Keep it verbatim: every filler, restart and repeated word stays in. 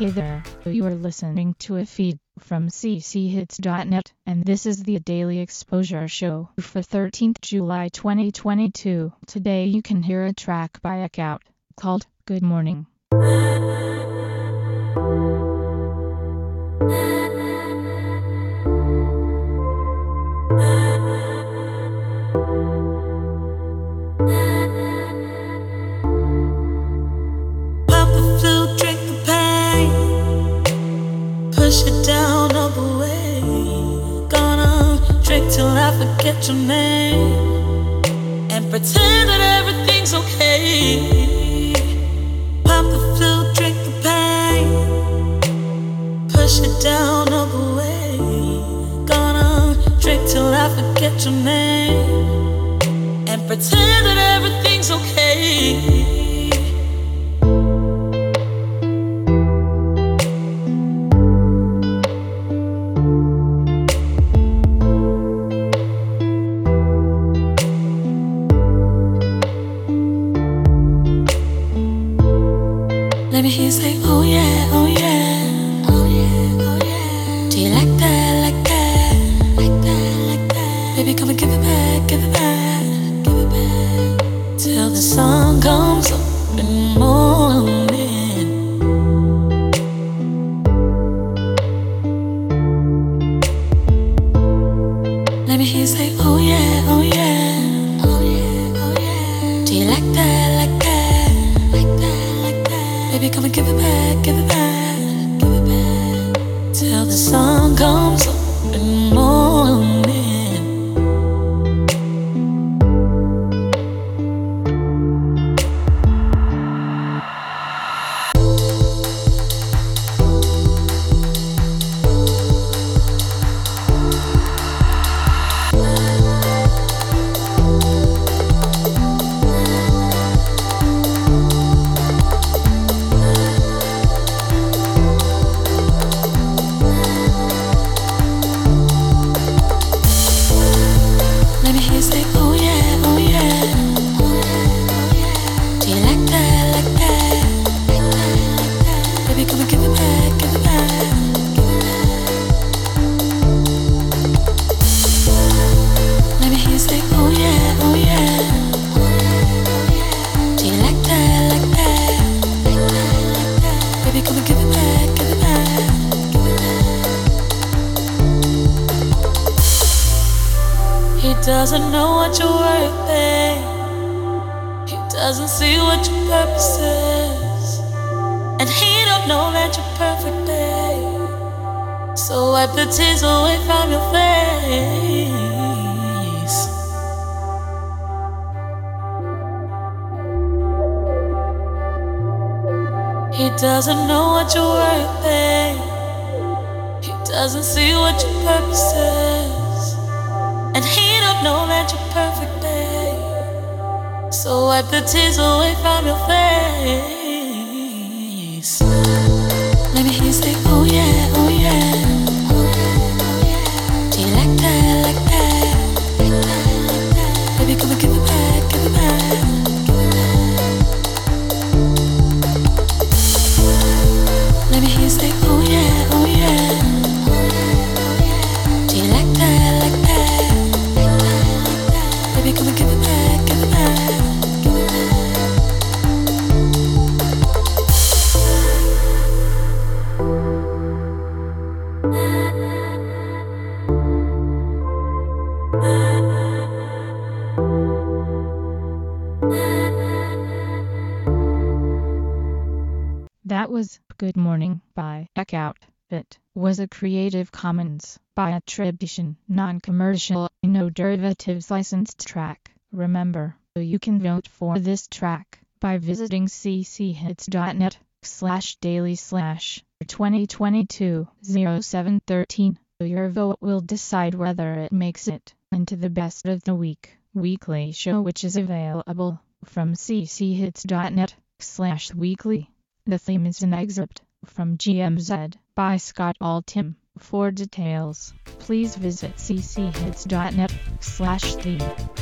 Hey there, you are listening to a feed from c c hits dot net, and this is the Daily Exposure Show for thirteenth July twenty twenty-two. Today you can hear a track by Echout called Good Morning. Push it down all the way. Gonna drink till I forget your name and pretend that everything's okay. Pop the flute, drink the pain. Push it down all the way. Gonna drink till I forget your name and pretend that everything's okay. Let me hear you say, oh yeah, oh yeah, oh yeah, oh yeah. Do you like that, like that, like that, like that? Baby, come and give it back, give it back, give it back. Till the sun comes up in the morning. Let me hear you say, oh yeah, oh yeah, oh yeah, oh yeah. Do you like that, like that, like that? Baby, come and give it back, give it back, give it back. Till the sun comes up in the morning. He doesn't know what you're worth, babe. He doesn't see what your purpose is, and he don't know that you're perfect, babe. So wipe the tears away from your face. He doesn't know what you're worth, babe. He doesn't see what your purpose is, and he don't know that you're perfect, babe. So wipe the tears away from your face. Let me hear you say, oh yeah, oh yeah, oh yeah, oh yeah. Do you like that, like that, like that, like that? Baby, come and give it back, give it back, give it back. Let me hear you say, oh yeah, oh yeah. Baby, come and give it back, give it back, give it That was Good Morning by Echout. It was a Creative Commons by attribution, non-commercial, no derivatives licensed track. Remember, you can vote for this track by visiting c c hits dot net slash daily slash twenty twenty-two oh seven thirteen. Your vote will decide whether it makes it into the best of the week weekly show, which is available from c c hits dot net slash weekly. The theme is an excerpt from G M Z by Scott Altham. For details, please visit c c hits dot net slash theme.